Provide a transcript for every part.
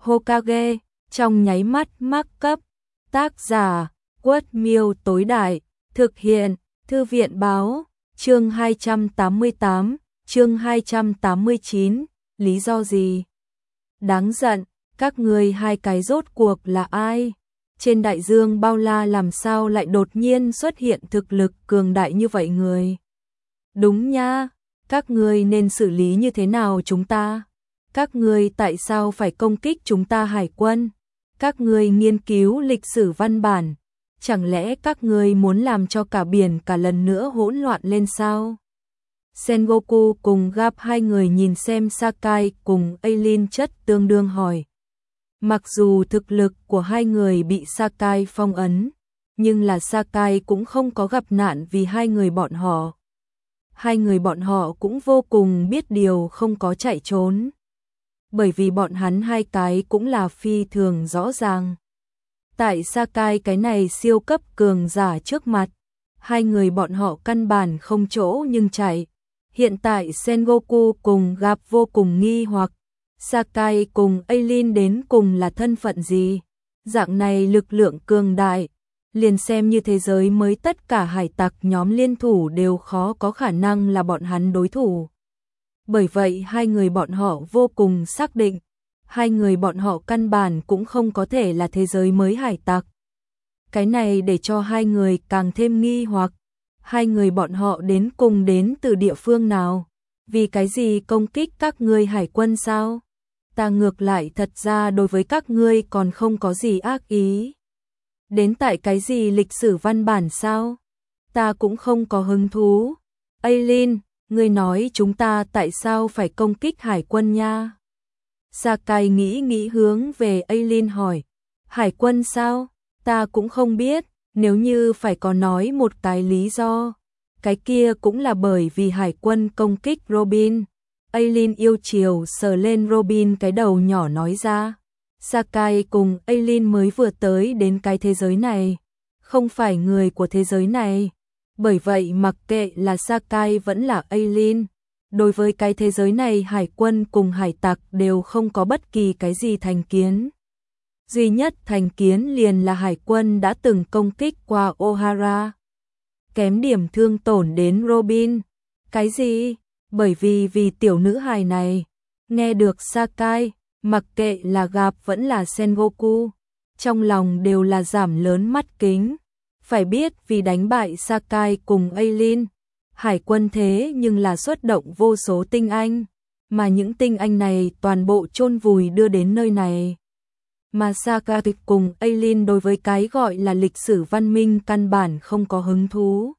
Hokage, trong nháy mắt mắc cấp. Tác giả, Quất Miêu tối đại, thực hiện, Thư viện báo, chương 288, chương 289, lý do gì? Đáng giận, các ngươi hai cái rốt cuộc là ai? Trên đại dương bao la làm sao lại đột nhiên xuất hiện thực lực cường đại như vậy người? Đúng nha, các ngươi nên xử lý như thế nào chúng ta? Các ngươi tại sao phải công kích chúng ta hải quân? Các ngươi nghiên cứu lịch sử văn bản, chẳng lẽ các ngươi muốn làm cho cả biển cả lần nữa hỗn loạn lên sao? Sengoku cùng Garp hai người nhìn xem Sakai cùng Eileen chất tương đương hỏi. Mặc dù thực lực của hai người bị Sakai phong ấn, nhưng là Sakai cũng không có gặp nạn vì hai người bọn họ. Hai người bọn họ cũng vô cùng biết điều không có chạy trốn. Bởi vì bọn hắn hai cái cũng là phi thường rõ ràng. Tại Sakai cái này siêu cấp cường giả trước mặt, hai người bọn họ căn bản không chỗ nhưng chạy. Hiện tại Sengoku cùng Garp vô cùng nghi hoặc, Sakai cùng Eileen đến cùng là thân phận gì? Dạng này lực lượng cường đại, liền xem như thế giới mới tất cả hải tặc nhóm liên thủ đều khó có khả năng là bọn hắn đối thủ. Bởi vậy hai người bọn họ vô cùng xác định, hai người bọn họ căn bản cũng không có thể là thế giới mới hải tặc. Cái này để cho hai người càng thêm nghi hoặc, hai người bọn họ đến cùng đến từ địa phương nào? Vì cái gì công kích các ngươi hải quân sao? Ta ngược lại thật ra đối với các ngươi còn không có gì ác ý. Đến tại cái gì lịch sử văn bản sao? Ta cũng không có hứng thú. Eileen, ngươi nói chúng ta tại sao phải công kích hải quân nha? Sakai nghĩ hướng về Eileen hỏi. Hải quân sao? Ta cũng không biết, nếu như phải có nói một cái lý do. Cái kia cũng là bởi vì hải quân công kích Robin. Eileen yêu chiều sờ lên Robin cái đầu nhỏ nói ra. Sakai cùng Eileen mới vừa tới đến cái thế giới này, không phải người của thế giới này. Bởi vậy mặc kệ là Sakai vẫn là Eileen, đối với cái thế giới này hải quân cùng hải tặc đều không có bất kỳ cái gì thành kiến. Duy nhất thành kiến liền là hải quân đã từng công kích qua Ohara. Kém điểm thương tổn đến Robin. Cái gì? Bởi vì tiểu nữ hài này. Nghe được Sakai, mặc kệ là Garp vẫn là Sengoku, trong lòng đều là giảm lớn mắt kính. Phải biết vì đánh bại Sakai cùng Eileen, hải quân thế nhưng là xuất động vô số tinh anh, mà những tinh anh này toàn bộ chôn vùi đưa đến nơi này. Mà Sakai cùng Eileen đối với cái gọi là lịch sử văn minh căn bản không có hứng thú.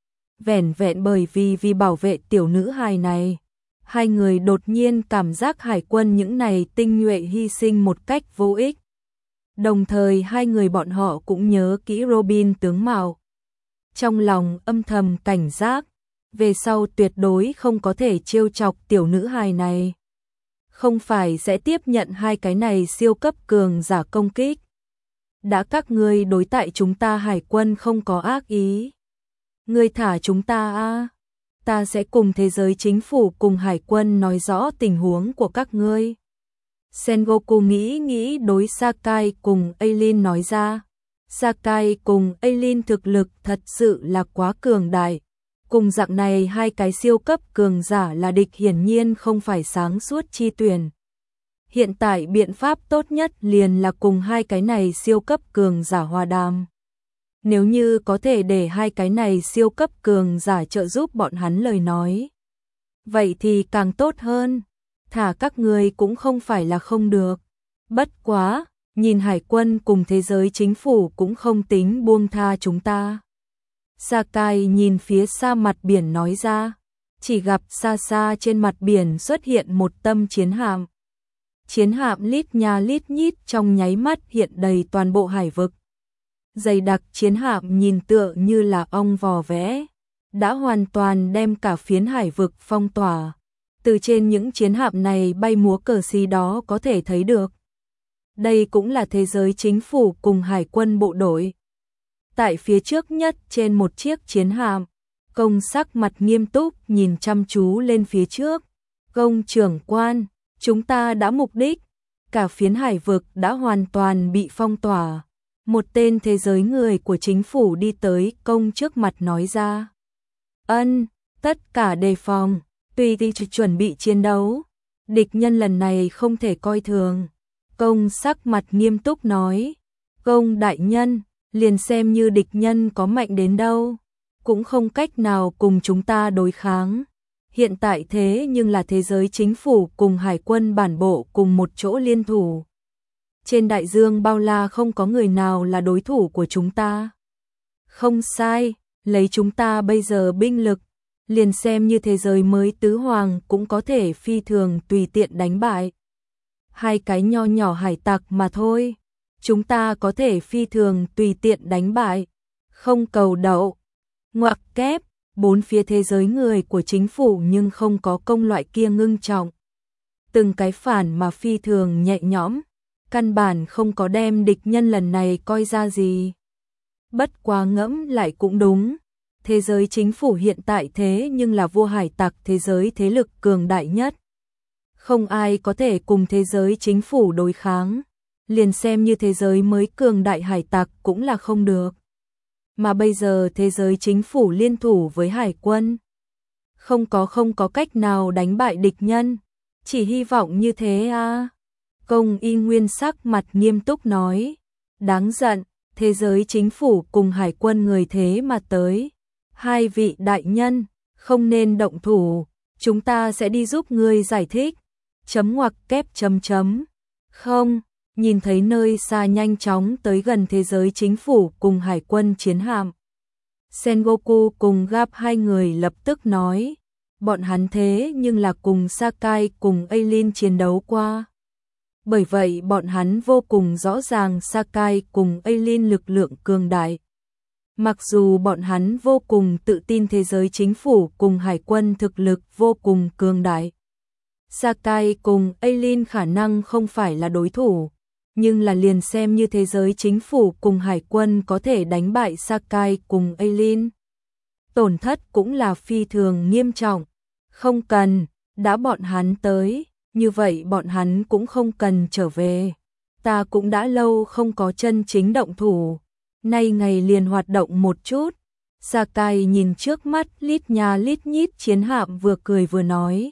Vẻn vẹn bởi vì bảo vệ tiểu nữ hài này, hai người đột nhiên cảm giác hải quân những này tinh nhuệ hy sinh một cách vô ích. Đồng thời hai người bọn họ cũng nhớ kỹ Robin tướng mạo. Trong lòng âm thầm cảnh giác, về sau tuyệt đối không có thể trêu chọc tiểu nữ hài này. Không phải sẽ tiếp nhận hai cái này siêu cấp cường giả công kích. Đã các ngươi đối tại chúng ta hải quân không có ác ý. Ngươi thả chúng ta a, ta sẽ cùng thế giới chính phủ cùng hải quân nói rõ tình huống của các ngươi. Sengoku nghĩ đối Sakai cùng Eileen nói ra. Sakai cùng Eileen thực lực thật sự là quá cường đại. Cùng dạng này hai cái siêu cấp cường giả là địch hiển nhiên không phải sáng suốt chi tuyển. Hiện tại biện pháp tốt nhất liền là cùng hai cái này siêu cấp cường giả hòa đàm. Nếu như có thể để hai cái này siêu cấp cường giả trợ giúp bọn hắn lời nói, vậy thì càng tốt hơn. Thả các người cũng không phải là không được. Bất quá, nhìn hải quân cùng thế giới chính phủ cũng không tính buông tha chúng ta. Sakai nhìn phía xa mặt biển nói ra, chỉ gặp xa xa trên mặt biển xuất hiện một tâm chiến hạm. Chiến hạm lít nha lít nhít trong nháy mắt hiện đầy toàn bộ hải vực. Dày đặc chiến hạm nhìn tựa như là ong vò vẽ, đã hoàn toàn đem cả phiến hải vực phong tỏa. Từ trên những chiến hạm này bay múa cờ xí đó có thể thấy được. Đây cũng là thế giới chính phủ cùng hải quân bộ đội. Tại phía trước nhất trên một chiếc chiến hạm, công sắc mặt nghiêm túc nhìn chăm chú lên phía trước. Công trưởng quan, chúng ta đã mục đích. cả phiến hải vực đã hoàn toàn bị phong tỏa. Một tên thế giới người của chính phủ đi tới Công trước mặt nói ra. Tất cả đề phòng, tùy thì chuẩn bị chiến đấu. Địch nhân lần này không thể coi thường. Công sắc mặt nghiêm túc nói. Công đại nhân, liền xem như địch nhân có mạnh đến đâu, cũng không cách nào cùng chúng ta đối kháng. Hiện tại thế nhưng là thế giới chính phủ cùng hải quân bản bộ cùng một chỗ liên thủ. Trên đại dương bao la không có người nào là đối thủ của chúng ta. Không sai, lấy chúng ta bây giờ binh lực, liền xem như thế giới mới tứ hoàng cũng có thể phi thường tùy tiện đánh bại. Hai cái nho nhỏ hải tặc mà thôi, chúng ta có thể phi thường tùy tiện đánh bại. Không cầu đậu, ngoặc kép, bốn phía thế giới người của chính phủ nhưng không có công loại kia ngưng trọng. Từng cái phản mà phi thường nhẹ nhõm, căn bản không có đem địch nhân lần này coi ra gì. Bất quá ngẫm lại cũng đúng, thế giới chính phủ hiện tại thế nhưng là vua hải tặc thế giới thế lực cường đại nhất. Không ai có thể cùng thế giới chính phủ đối kháng, liền xem như thế giới mới cường đại hải tặc cũng là không được. Mà bây giờ thế giới chính phủ liên thủ với hải quân, không có cách nào đánh bại địch nhân, chỉ hy vọng như thế à. Công Y Nguyên sắc mặt nghiêm túc nói, đáng giận, thế giới chính phủ cùng hải quân người thế mà tới. Hai vị đại nhân, không nên động thủ, chúng ta sẽ đi giúp ngươi giải thích. Chấm ngoặc kép chấm chấm. Không, nhìn thấy nơi xa nhanh chóng tới gần thế giới chính phủ cùng hải quân chiến hạm. Sengoku cùng Gap hai người lập tức nói, bọn hắn thế nhưng là cùng Sakai cùng Eileen chiến đấu qua. Bởi vậy bọn hắn vô cùng rõ ràng Sakai cùng Eileen lực lượng cường đại. Mặc dù bọn hắn vô cùng tự tin thế giới chính phủ cùng hải quân thực lực vô cùng cường đại, Sakai cùng Eileen khả năng không phải là đối thủ, nhưng là liền xem như thế giới chính phủ cùng hải quân có thể đánh bại Sakai cùng Eileen, tổn thất cũng là phi thường nghiêm trọng. Không cần, đã bọn hắn tới, như vậy bọn hắn cũng không cần trở về. Ta cũng đã lâu không có chân chính động thủ, nay ngày liền hoạt động một chút. Sakai nhìn trước mắt lít nha lít nhít chiến hạm vừa cười vừa nói.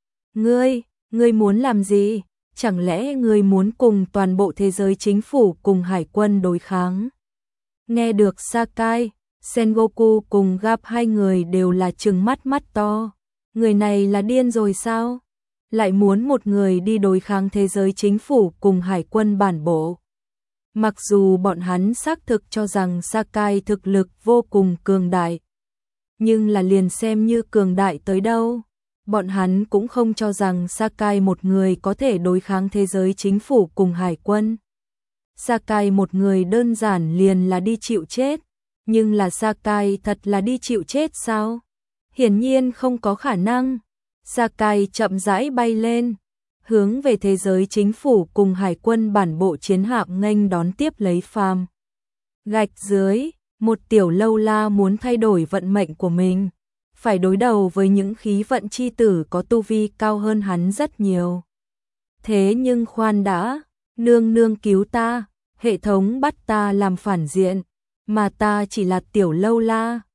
Ngươi muốn làm gì? Chẳng lẽ ngươi muốn cùng toàn bộ thế giới chính phủ cùng hải quân đối kháng? Nghe được Sakai, Sengoku cùng Gap hai người đều là trừng mắt to. Người này là điên rồi sao? Lại muốn một người đi đối kháng thế giới chính phủ cùng hải quân bản bộ. Mặc dù bọn hắn xác thực cho rằng Sakai thực lực vô cùng cường đại, nhưng là liền xem như cường đại tới đâu, bọn hắn cũng không cho rằng Sakai một người có thể đối kháng thế giới chính phủ cùng hải quân. Sakai một người đơn giản liền là đi chịu chết, nhưng là Sakai thật là đi chịu chết sao? Hiển nhiên không có khả năng. Sakai chậm rãi bay lên, hướng về thế giới chính phủ cùng hải quân bản bộ chiến hạm nghênh đón tiếp lấy phàm. Gạch dưới, một tiểu lâu la muốn thay đổi vận mệnh của mình, phải đối đầu với những khí vận chi tử có tu vi cao hơn hắn rất nhiều. Thế nhưng khoan đã, nương nương cứu ta, hệ thống bắt ta làm phản diện, mà ta chỉ là tiểu lâu la,